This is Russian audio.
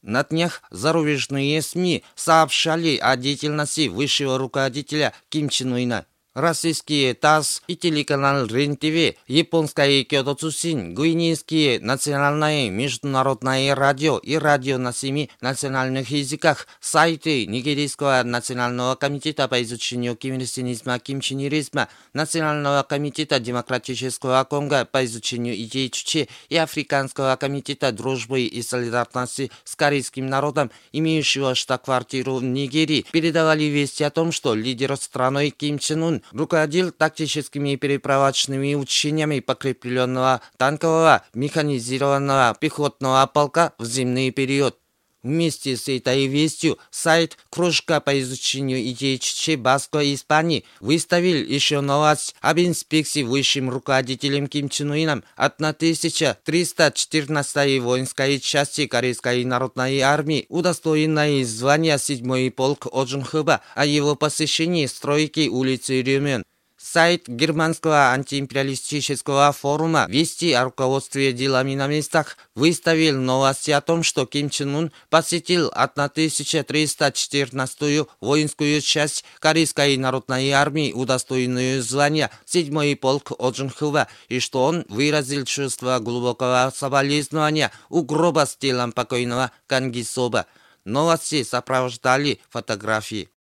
На днях зарубежные СМИ сообщали о деятельности высшего руководителя Ким Чен Ына. Российские ТАСС и телеканал РЕН-ТВ, японская Кёдо Цусин, гвинейские национальное международное радио и радио на 7 национальных языках, сайты Нигерийского национального комитета по изучению кимирсинизма, кимченеризма, Национального комитета демократического Конго по изучению идей Чуче и Африканского комитета дружбы и солидарности с корейским народом, имеющего штаб-квартиру в Нигерии, передавали вести о том, что лидер страны Ким Чен Ын руководил тактическими переправочными учениями покрепленного танкового механизированного пехотного полка в зимний период. Вместе с этой вестью сайт «Кружка по изучению идей Чуче Баско Испании» выставил еще новость об инспекции высшим руководителем Ким Чен Ыном 1314-й воинской части Корейской народной армии, удостоенной звания 7-й полк Оджунхыба, о его посещении стройки улицы Рюмён. Сайт германского антиимпериалистического форума «Вести о руководстве делами на местах» выставил новости о том, что Ким Чен Ын посетил 1314-ю воинскую часть Корейской народной армии, удостоенную звания 7-й полк Оджунхыба, и что он выразил чувство глубокого соболезнования у гроба с телом покойного Кан Ги Соба. Новости сопровождали фотографии.